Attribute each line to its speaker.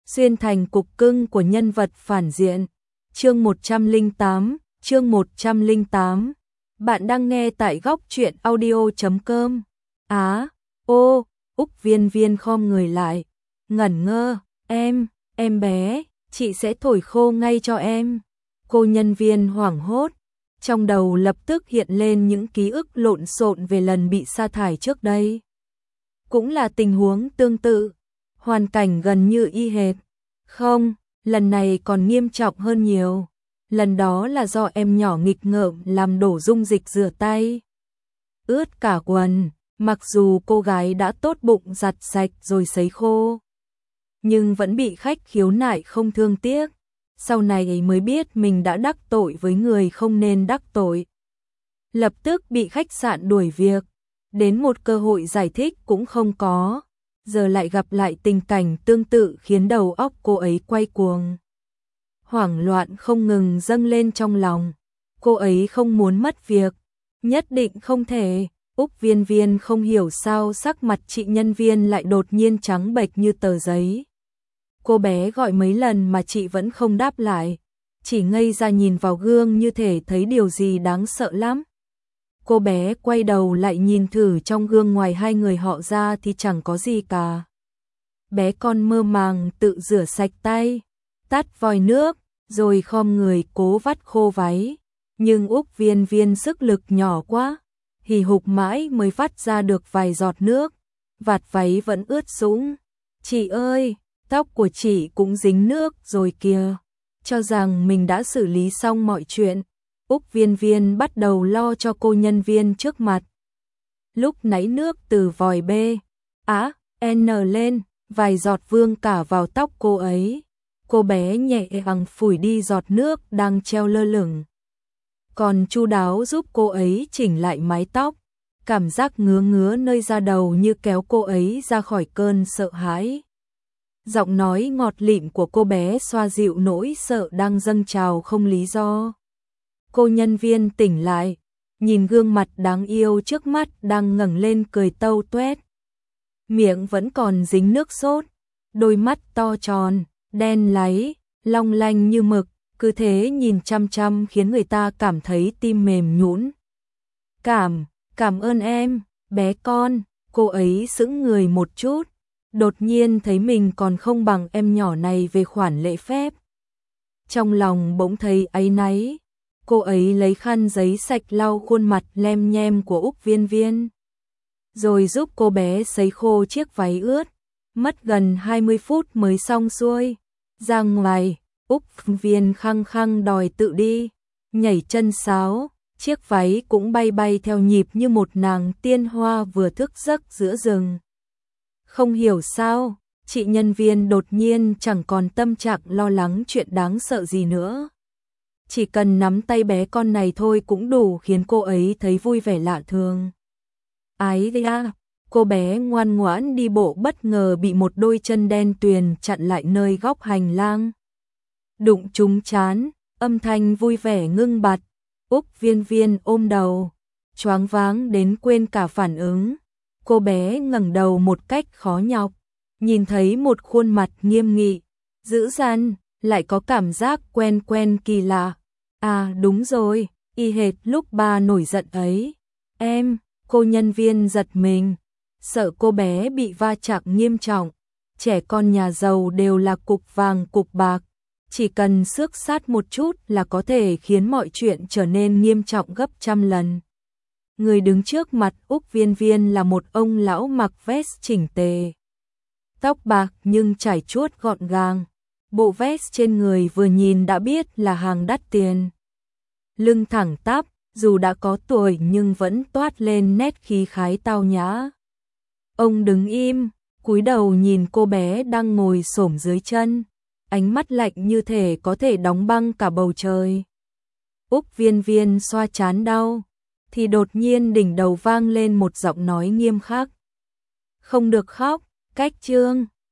Speaker 1: xuyên thành cục cưng của nhân vật phản diện. Chương 108. Bạn đang nghe tại góc truyện audio.com. Úc Viên Viên khom người lại, ngẩn ngơ, em bé, chị sẽ thổi khô ngay cho em. Cô nhân viên hoảng hốt, trong đầu lập tức hiện lên những ký ức lộn xộn về lần bị sa thải trước đây. Cũng là tình huống tương tự, hoàn cảnh gần như y hệt. Không, lần này còn nghiêm trọng hơn nhiều. Lần đó là do em nhỏ nghịch ngợm làm đổ dung dịch rửa tay, ướt cả quần, mặc dù cô gái đã tốt bụng giặt sạch rồi sấy khô, nhưng vẫn bị khách khiếu nại không thương tiếc. Sau này mới biết mình đã đắc tội với người không nên đắc tội. Lập tức bị khách sạn đuổi việc, đến một cơ hội giải thích cũng không có. Giờ lại gặp lại tình cảnh tương tự khiến đầu óc cô ấy quay cuồng. Hoảng loạn không ngừng dâng lên trong lòng. Cô ấy không muốn mất việc, nhất định không thể. Úc Viên Viên không hiểu sao sắc mặt chị nhân viên lại đột nhiên trắng bệch như tờ giấy. Cô bé gọi mấy lần mà chị vẫn không đáp lại, chỉ ngây ra nhìn vào gương như thể thấy điều gì đáng sợ lắm. Cô bé quay đầu lại nhìn thử trong gương, ngoài hai người họ ra thì chẳng có gì cả. Bé con mơ màng tự rửa sạch tay, tắt vòi nước, rồi khom người cố vắt khô váy. Nhưng Úc Viên Viên sức lực nhỏ quá, hì hục mãi mới vắt ra được vài giọt nước, vạt váy vẫn ướt sũng. Chị ơi, tóc của chị cũng dính nước rồi kìa. Cho rằng mình đã xử lý xong mọi chuyện, Úc Viên Viên bắt đầu lo cho cô nhân viên trước mặt. Lúc nãy nước từ vòi B, N lên, vài giọt vương cả vào tóc cô ấy. Cô bé nhẹ nhàng phủi đi giọt nước đang treo lơ lửng, còn chu đáo giúp cô ấy chỉnh lại mái tóc. Cảm giác ngứa ngứa nơi da đầu như kéo cô ấy ra khỏi cơn sợ hãi. Giọng nói ngọt lịm của cô bé xoa dịu nỗi sợ đang dâng trào không lý do. Cô nhân viên tỉnh lại, nhìn gương mặt đáng yêu trước mắt đang ngẩng lên cười tâu tuét. Miệng vẫn còn dính nước sốt, đôi mắt to tròn, đen láy, long lanh như mực, cứ thế nhìn chăm chăm khiến người ta cảm thấy tim mềm nhũn. Cảm ơn em, bé con. Cô ấy sững người một chút, đột nhiên thấy mình còn không bằng em nhỏ này về khoản lễ phép. Trong lòng bỗng thấy áy náy, cô ấy lấy khăn giấy sạch lau khuôn mặt lem nhem của Úc Viên Viên, rồi giúp cô bé sấy khô chiếc váy ướt. Mất gần 20 phút mới xong xuôi. Ra ngoài, Úc Viên khăng khăng đòi tự đi, nhảy chân sáo, chiếc váy cũng bay bay theo nhịp như một nàng tiên hoa vừa thức giấc giữa rừng. Không hiểu sao, chị nhân viên đột nhiên chẳng còn tâm trạng lo lắng chuyện đáng sợ gì nữa. Chỉ cần nắm tay bé con này thôi cũng đủ khiến cô ấy thấy vui vẻ lạ thường. Ái da, cô bé ngoan ngoãn đi bộ bất ngờ bị một đôi chân đen tuyền chặn lại nơi góc hành lang. Đụng trúng trán, âm thanh vui vẻ ngưng bặt. Úc Viên Viên ôm đầu, choáng váng đến quên cả phản ứng. Cô bé ngẩng đầu một cách khó nhọc, nhìn thấy một khuôn mặt nghiêm nghị, dữ dằn, lại có cảm giác quen quen kỳ lạ. À đúng rồi, y hệt lúc ba nổi giận ấy. Em, cô nhân viên giật mình, sợ cô bé bị va chạm nghiêm trọng. Trẻ con nhà giàu đều là cục vàng cục bạc, chỉ cần xước sát một chút là có thể khiến mọi chuyện trở nên nghiêm trọng gấp trăm lần. Người đứng trước mặt Úc Viên Viên là một ông lão mặc vest chỉnh tề, tóc bạc nhưng trải chuốt gọn gàng. Bộ vest trên người vừa nhìn đã biết là hàng đắt tiền. Lưng thẳng tắp, dù đã có tuổi nhưng vẫn toát lên nét khí khái tao nhã. Ông đứng im, cúi đầu nhìn cô bé đang ngồi xổm dưới chân, ánh mắt lạnh như thể có thể đóng băng cả bầu trời. Úc Viên Viên xoa trán đau, thì đột nhiên đỉnh đầu vang lên một giọng nói nghiêm khắc. Không được khóc, cách chương.